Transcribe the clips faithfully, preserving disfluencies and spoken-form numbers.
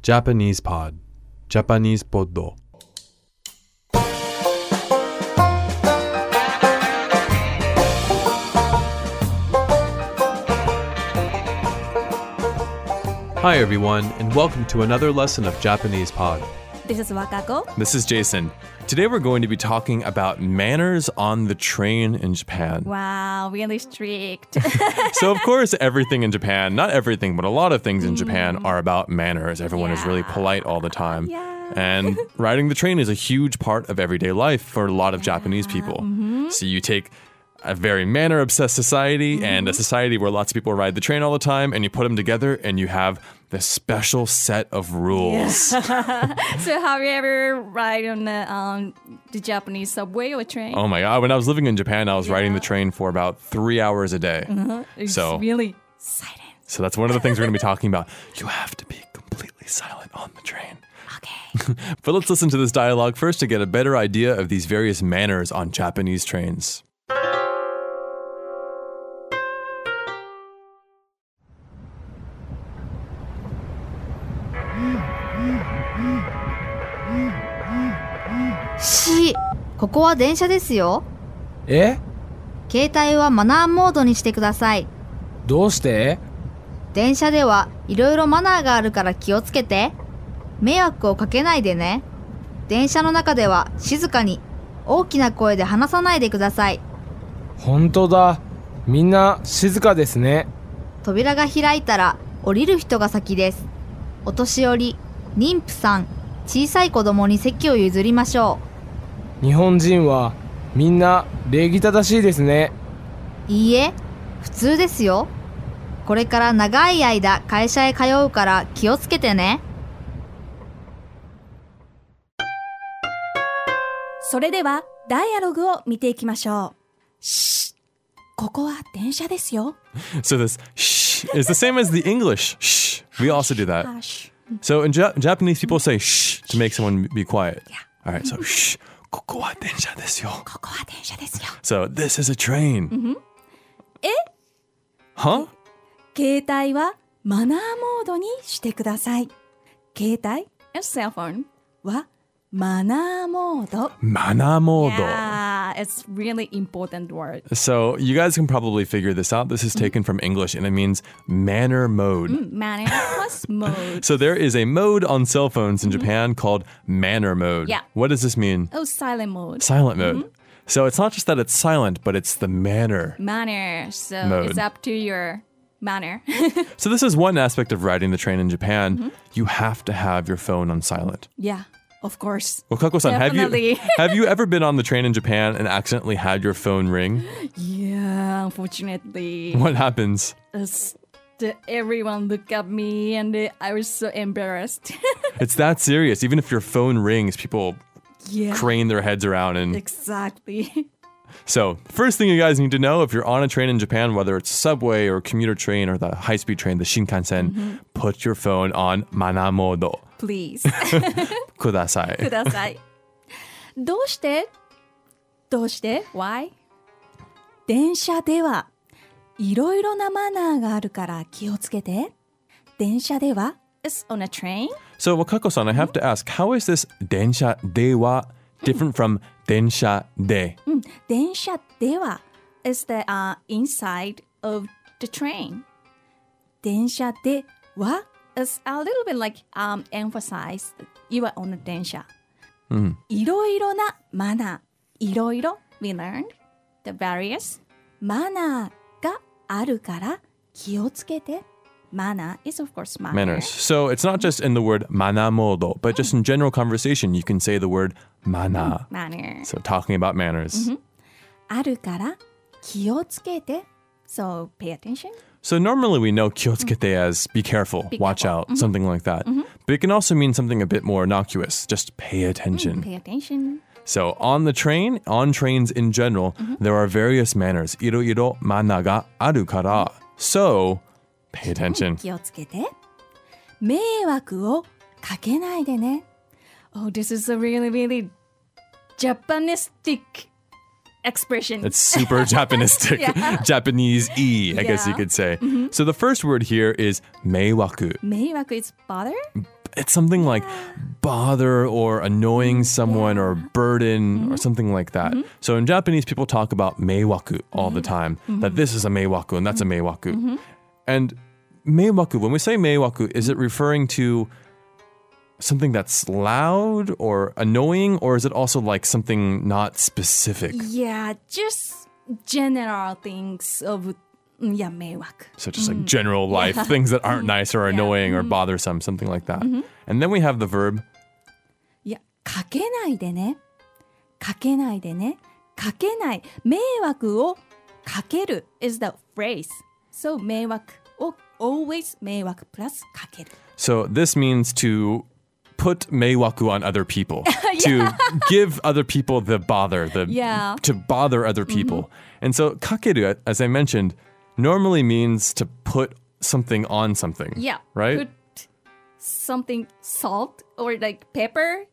Japanese Pod Japanese Poddo Hi everyone, and welcome to another lesson of Japanese Pod. This is Wakako. This is Jason. Today we're going to be talking about manners on the train in Japan. Wow, really strict. So of course everything in Japan, not everything, but a lot of things in Japan are about manners. Everyone yeah. is really polite all the time. Yeah. And riding the train is a huge part of everyday life for a lot of yeah. Japanese people. Mm-hmm. So you take a very manner-obsessed society mm-hmm. and a society where lots of people ride the train all the time, and you put them together and you have this special set of rules. Yeah. So have you ever ride on the, um, the Japanese subway or train? Oh my God. When I was living in Japan, I was yeah. riding the train for about three hours a day. Uh-huh. It's so, really silent. So that's one of the things we're going to be talking about. You have to be completely silent on the train. Okay. But let's listen to this dialogue first to get a better idea of these various manners on Japanese trains. し、ここは電車ですよ。 え？ 携帯はマナーモードにしてください。 どうして？ 電車ではいろいろマナーがあるから気をつけて。迷惑をかけないでね。電車の中では静かに、大きな声で話さないでください。 本当だ。みんな静かですね。 扉が開いたら降りる人が先です。お年寄り、妊婦さん、小さい子供に席を譲りましょう。日本人はみんな礼儀正しいですね。 いいえ、普通ですよ。これから長い間会社へ通うから気をつけてね。 それではダイアログを見ていきましょう。シッ、ここは電車ですよ。 So this shh is the same as the English shh. We also do that. So in ja- Japanese people say shh to make someone be quiet. Yeah. All right, so shh. ここは電車ですよ。 ここは電車ですよ。 So this is a train. Mm-hmm. え？ Huh? 携帯はマナーモードにしてください。携帯 a cell phone はマナーモード。 マナーモード。 Yeah, it's really important word. So you guys can probably figure this out. This is taken from English and it means manner mode. Mm, manner plus mode. So there is a mode on cell phones in mm-hmm. Japan called manner mode. Yeah. What does this mean? Oh, silent mode. Silent mode. Mm-hmm. So it's not just that it's silent, but it's the manner. Manner. So mode. It's up to your manner. So this is one aspect of riding the train in Japan. Mm-hmm. You have to have your phone on silent. Yeah. Of course. Well, Kako-san, have you, Definitely. have you ever been on the train in Japan and accidentally had your phone ring? Yeah, unfortunately. What happens? It's the, everyone look at me and uh, I was so embarrassed. It's that serious. Even if your phone rings, people yeah. crane their heads around. And Exactly. So, first thing you guys need to know, if you're on a train in Japan, whether it's a subway or a commuter train or the high-speed train, the Shinkansen, mm-hmm. put your phone on mana mode. Please. ください。 ください。どうしてどうして Why? 電車ではいろいろなマナーがあるから気をつけて。電車では is on a train. So, Wakako-san, I have to ask, how is this 電車では different from 電車で? うん、電車では is the、uh, inside of the train. 電車では is a little bit like um, emphasize you are on a 電車。 Mm. いろいろなマナー。いろいろ we learned the various マナーがあるから気をつけて。Mana is of course manner. Manners. So it's not just in the word mana modo, but just in general conversation, you can say the word mana. Manner. So talking about manners. Mm-hmm. あるから気をつけて. So pay attention. So normally we know 気をつけて as be careful, be watch careful. out, Mm-hmm. something like that. Mm-hmm. But it can also mean something a bit more innocuous, just pay attention. Mm, pay attention. So on the train, on trains in general, mm-hmm. there are various manners. いろいろマナーがあるから。So pay attention. 気をつけて。迷惑をかけないでね。Oh, this is a really, really Japanistic expression. It's super Japanistic. Yeah. Japanese-y, I Yeah. guess you could say. Mm-hmm. So the first word here is 迷惑. 迷惑 is bother? it's something like bother or annoying someone or burden or something like that. So in Japanese, people talk about meiwaku all the time, that this is a meiwaku and that's a meiwaku. And meiwaku, when we say meiwaku, is it referring to something that's loud or annoying, or is it also like something not specific? Yeah, just general things of, yeah, 迷惑. So just like general life, things that aren't nice or annoying or bothersome, something like that. And then we have the verb, いや、かけないでね。かけないでね。かけない。迷惑をかける is the phrase. So 迷惑を always 迷惑 plus かける. so this means to put meiwaku on other people, to give other people the bother, the Yeah. to bother other people. And so kakeru, as I mentioned, normally means to put something on something. Yeah. Right? Put something salt or like pepper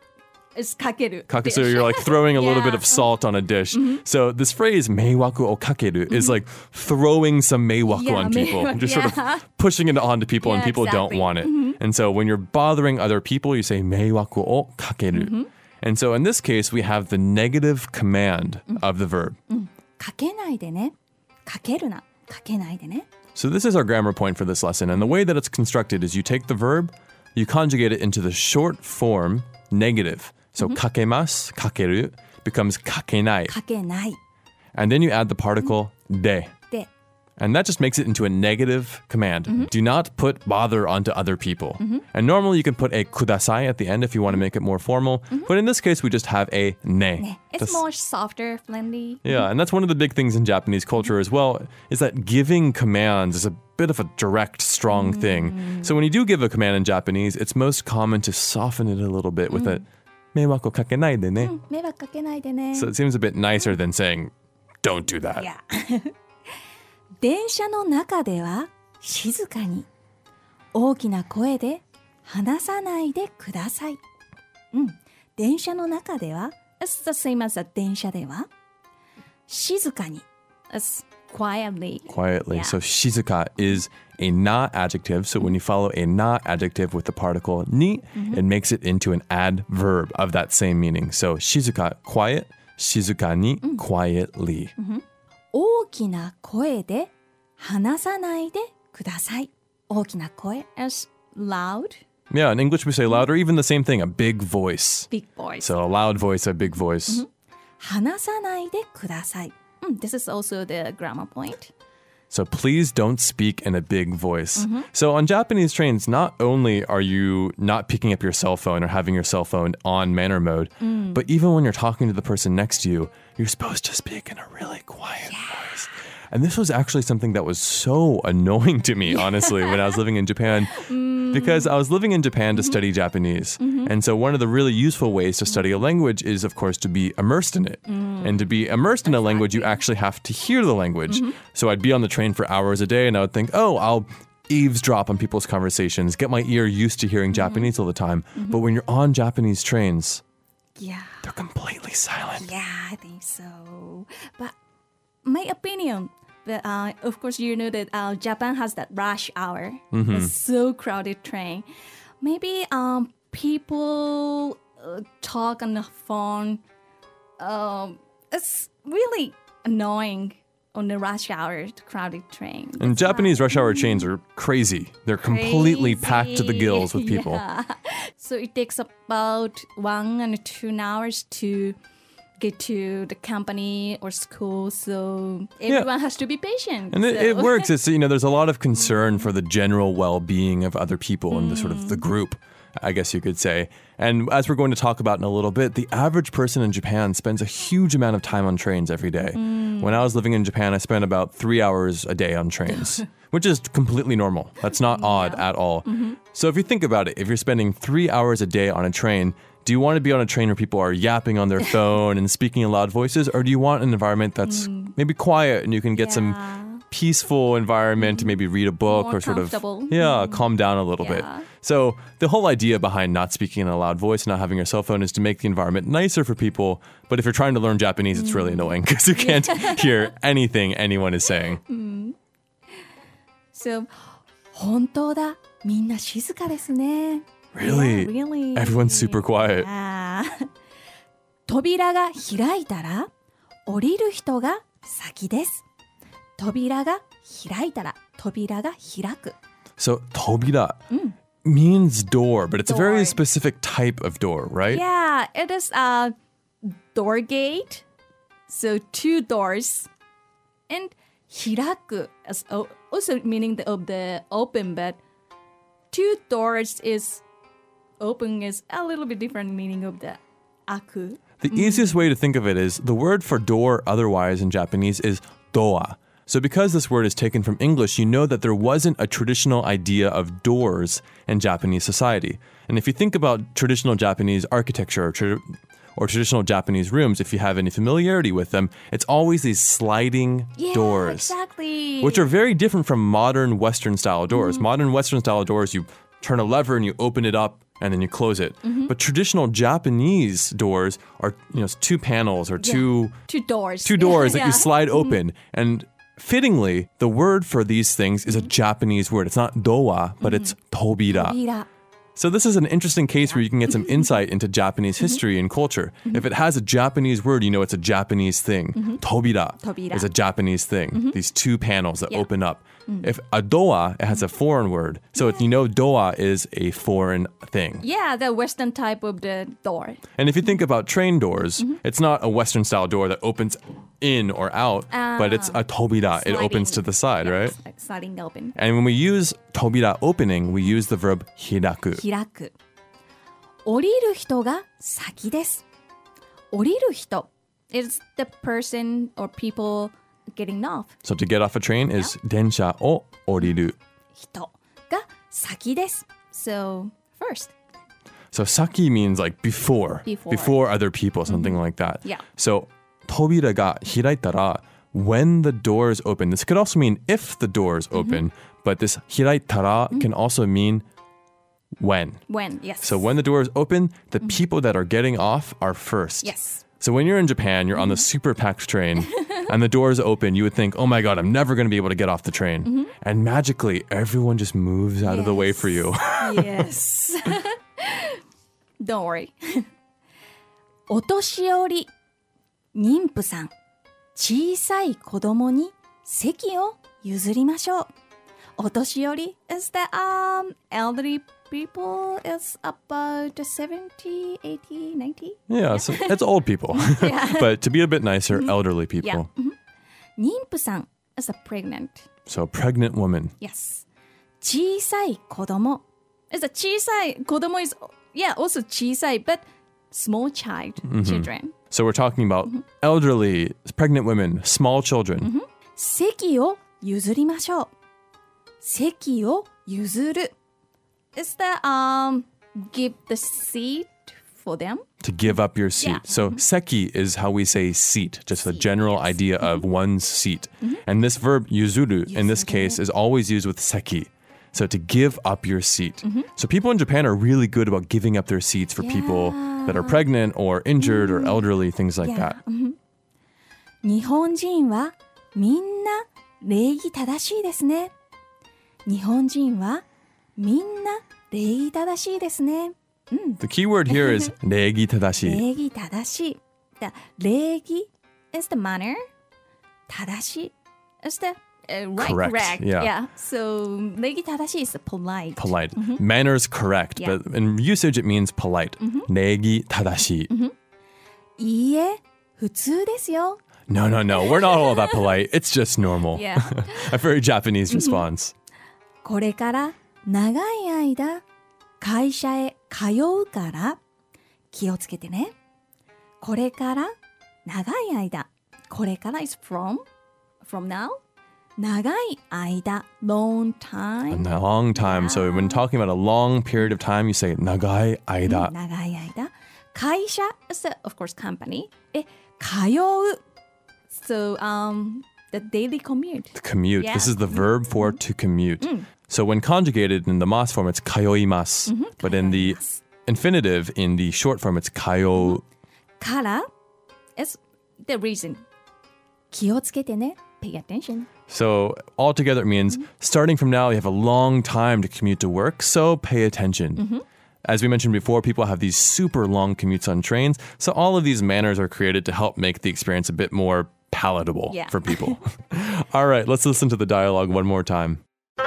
is かける. Kake, so you're like throwing a little bit Yeah. of salt on a dish. So this phrase meiwaku o kakeru is like throwing some meiwaku Yeah, on people, meiwaku, just sort yeah. of pushing it onto people, and Yeah, people exactly. don't want it. And so when you're bothering other people, you say meiwaku o kakeru. And so in this case, we have the negative command of the verb. かけないでね。かけるな。かけないでね。 So this is our grammar point for this lesson. And the way that it's constructed is you take the verb, you conjugate it into the short form negative. So kakemasu, kakeru becomes kakenai. かけない。 And then you add the particle de. で、 And that just makes it into a negative command. Do not put bother onto other people. And normally you can put a kudasai at the end if you want to make it more formal. But in this case, we just have a ne. ね。It's That's- more softer, friendly. Yeah, and that's one of the big things in Japanese culture as well, is that giving commands is a bit of a direct, strong thing. So when you do give a command in Japanese, it's most common to soften it a little bit with a 迷惑かけないでね. 迷惑かけないでね。 So it seems a bit nicer than saying, don't do that. Yeah. 電車の中では静かに大きな声で話さないでください。うん。電車の中では It's the same as a 電車では静かに It's quietly. Quietly. Yeah. So shizuka is a na adjective. So when you follow a na adjective with the particle ni, it makes it into an adverb of that same meaning. So shizuka, quiet. Shizuka ni, quietly. 大きな声で話さないでください。大きな声 is loud, Yeah, in English we say loud, or even the same thing, a big voice. big voice. So a loud voice, a big voice. 話さないでください。うん、This is also the grammar point. So please don't speak in a big voice. So on Japanese trains, not only are you not picking up your cell phone or having your cell phone on manner mode, but even when you're talking to the person next to you, you're supposed to speak in a really quiet voice. And this was actually something that was so annoying to me, honestly, when I was living in Japan. Because I was living in Japan to study Japanese. And so one of the really useful ways to study a language is, of course, to be immersed in it. And to be immersed in a language, you actually have to hear the language. So I'd be on the train for hours a day and I would think, oh, I'll eavesdrop on people's conversations, get my ear used to hearing Japanese all the time. But when you're on Japanese trains, Yeah. they're completely silent. Yeah, I think so. But my opinion, but, uh, of course, you know that uh, Japan has that rush hour. It's so crowded train. Maybe um, people uh, talk on the phone. Um, it's really annoying on the rush hour, the crowded train. And That's Japanese why- rush hour chains are crazy. They're completely packed to the gills with people. Yeah. So it takes about one and two hours to get to the company or school. So everyone has to be patient. And it, so. it works. It's, you know, there's a lot of concern for the general well-being of other people and the sort of the group, I guess you could say. And as we're going to talk about in a little bit, the average person in Japan spends a huge amount of time on trains every day. When I was living in Japan, I spent about three hours a day on trains, which is completely normal. That's not odd at all. So if you think about it, if you're spending three hours a day on a train, do you want to be on a train where people are yapping on their phone and speaking in loud voices? Or do you want an environment that's maybe quiet and you can get some Yeah. peaceful environment to maybe read a book More or sort of comfortable. yeah calm down a little bit. Yeah. So the whole idea behind not speaking in a loud voice, not having your cell phone, is to make the environment nicer for people. But if you're trying to learn Japanese, it's really annoying because you can't hear anything anyone is saying. So 本当だ。みんな静かですね。 Really? Yeah, really. Everyone's super quiet. Yeah. 扉が開いたら降りる人が先です。扉が開いたら扉が開く。 So, tobira means door, but it's a very Door. specific type of door, right? Yeah, it is a door gate. So two doors. And 開く as o- also meaning the, of the open, but two doors is open is a little bit different meaning of the 開く. The easiest way to think of it is the word for door otherwise in Japanese is doa. So because this word is taken from English, you know that there wasn't a traditional idea of doors in Japanese society. And if you think about traditional Japanese architecture or, tra- or traditional Japanese rooms, if you have any familiarity with them, it's always these sliding Yeah, doors. exactly. Which are very different from modern Western style doors. Modern Western style doors, you turn a lever and you open it up and then you close it. But traditional Japanese doors are, you know, two panels or two two doors. two doors that Yeah. you slide open. And fittingly, the word for these things is a Japanese word. It's not doa, but it's tobira. 扉. So this is an interesting case where you can get some insight into Japanese history and culture. If it has a Japanese word, you know it's a Japanese thing. Tobira, Tobira. is a Japanese thing. These two panels that open up. If a doa, it has a foreign word. So it, you know doa is a foreign thing. Yeah, the Western type of the door. And if you think about train doors, it's not a Western style door that opens in or out, but it's a tobira. It opens to the side, Yeah, right? it's like sliding open. And when we use tobira opening, we use the verb hiraku. 開く。降りる人が先です。降りる人 is the person or people getting off. So to get off a train is densha o oriru. 人が先です。So, first. So saki means like before, Before. other people, something like that. Yeah. So tobira ga hiraitara, when the doors open. This could also mean if the doors open, but this hiraitara can also mean when. When, yes. So when the doors open, the people that are getting off are first. Yes. So when you're in Japan, you're on the super packed train and the doors open, you would think, oh my God, I'm never going to be able to get off the train. And magically, everyone just moves out of the way for you. Yes. Don't worry. お年寄り、妊婦さん、小さい子供に席を譲りましょう。お年寄り is the um, elderly people is about seventy, eighty, ninety. Yeah, so it's old people. But to be a bit nicer, elderly people. Yeah. 妊婦さん is a pregnant. So pregnant woman. Yes. 小さい子供 is a 小さい子供 is yeah also 小さい but small child children. So we're talking about elderly, pregnant women, small children. 席を譲りましょう。席を譲る is the um give the seat for them. To give up your seat. Yeah. So seki is how we say seat, just the general idea of one's seat. And this verb yuzuru in this case is always used with seki. So to give up your seat. So people in Japan are really good about giving up their seats for people that are pregnant or injured or elderly, things like Yeah. that. 日本人はみんな礼儀正しいですね。日本人はみんな礼儀正しいですね。 The key word here is reigi tadashi. 礼儀正しい。The 礼儀 is the manner. 正しい is the uh, right, Correct, correct. yeah. So 礼儀正しい is polite. Polite. Manners correct, Yeah. but in usage it means polite. Reigi tadashi. いいえ、普通ですよ。 No, no, no. We're not all that polite. It's just normal. Yeah. A very Japanese response. これから長い間会社へ通うから気をつけてね。これから長い間。これから is from from now. 長い間 long time. A long time. So when talking about a long period of time, you say nagai aida. 長い間。会社 is the, of course company. え、通う。So um the daily commute. Commute. Yeah. This is the verb for to commute. So when conjugated in the mas form, it's kayoimasu. But in the infinitive, in the short form, it's kayo. から is the reason. 気をつけてね。Pay attention. So altogether, it means starting from now, you have a long time to commute to work, so pay attention. As we mentioned before, people have these super long commutes on trains. So all of these manners are created to help make the experience a bit more palatable Yeah. for people. All right, let's listen to the dialogue one more time.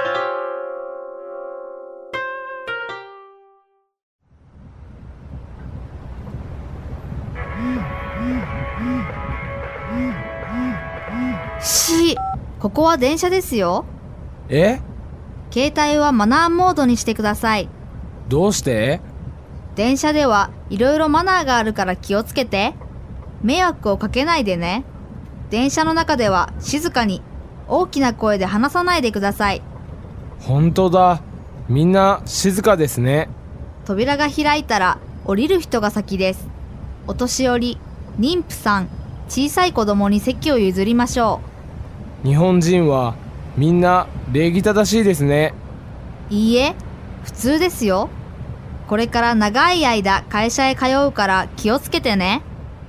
し、ここは電車ですよ。 え、 携帯はマナーモードにしてください。 どうして？ 電車ではいろいろマナーがあるから気をつけて。迷惑をかけないでね。電車の中では静かに、大きな声で話さないでください。 本当だ。みんな静かですね。 扉が開いたら降りる人が先です。お年寄り、妊婦さん、小さい子供に席を譲りましょ日本人はみんな礼儀正しいですね。 う。いいえ、普通ですよ。これから長い間会社へ通うから気をつけてね。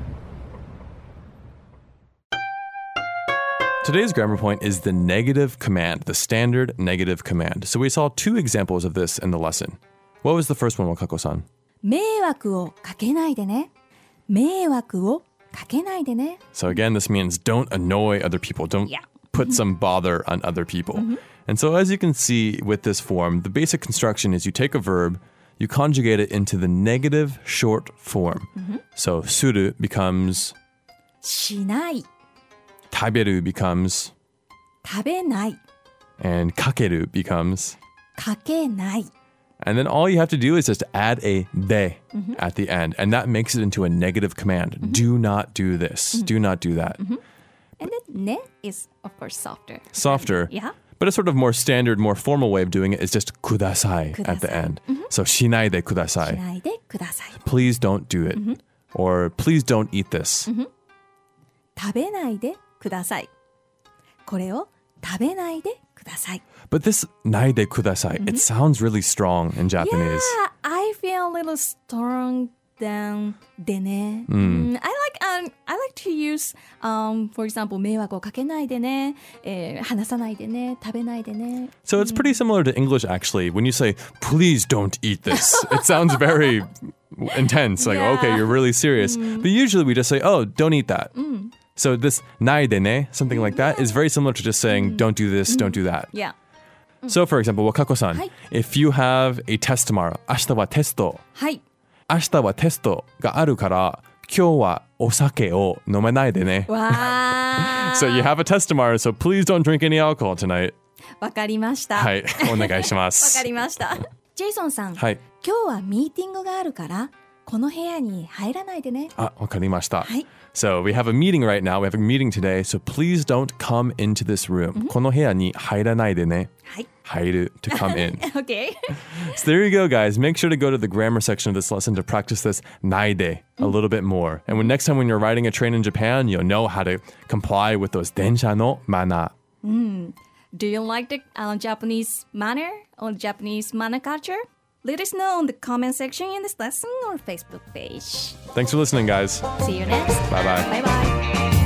Today's grammar point is the negative command, the standard negative command. So we saw two examples of this in the lesson. What was the first one, Wakako-san? 迷惑をかけないでね。迷惑をかけないでね。 So again, this means don't annoy other people. Don't Yeah. put some bother on other people. And so as you can see with this form, the basic construction is you take a verb, you conjugate it into the negative short form. So suru becomes しない、 taberu becomes 食べない、 and kakeru becomes. かけない。 And then all you have to do is just add a de at the end. And that makes it into a negative command. Do not do this. Do not do that. And then ね is of course softer. Softer. Yeah. But a sort of more standard, more formal way of doing it is just kudasai at the Kudasai. end. So shinai de し kudasai. ないでください。 Please don't do it. Or please don't eat this. 食べないでください。これを食べないでください。 But this nai de kudasai, it sounds really strong in Japanese. Yeah, I feel a little strong than でね。Mm. I like um, I like to use um, for example 迷惑をかけないでね、えー、話さないでね、食べないでね。 So it's pretty similar to English actually. When you say, please don't eat this, it sounds very intense. Like, Yeah. okay, you're really serious. But usually we just say, oh, don't eat that. So this nai de ne, something like that, is very similar to just saying, don't do this, don't do that. Yeah. So for example, Wakako-san, Hi. if you have a test tomorrow, 明日はテスト。 はい。 明日はテストがあるから、今日はお酒を飲まないでね。 わー。 So you have a test tomorrow, so please don't drink any alcohol tonight. わかりました。 はい、お願いしまわす。 かりました。ジェイソンさん、 はい。 今日はミーティングがあるからこの部屋に入らないでね。 あ、わかりました。 はい。 So we have a meeting right now. We have a meeting today. So please don't come into this room. この部屋に入らないでね。 はい。 入る to come in. Okay. So there you go, guys. Make sure to go to the grammar section of this lesson to practice this naide a little bit more. And when next time when you're riding a train in Japan, you'll know how to comply with those densha no mana. Do you like the uh, Japanese manner or Japanese manner culture? Let us know in the comment section in this lesson or Facebook page. Thanks for listening, guys. See you next. Bye-bye. Bye bye.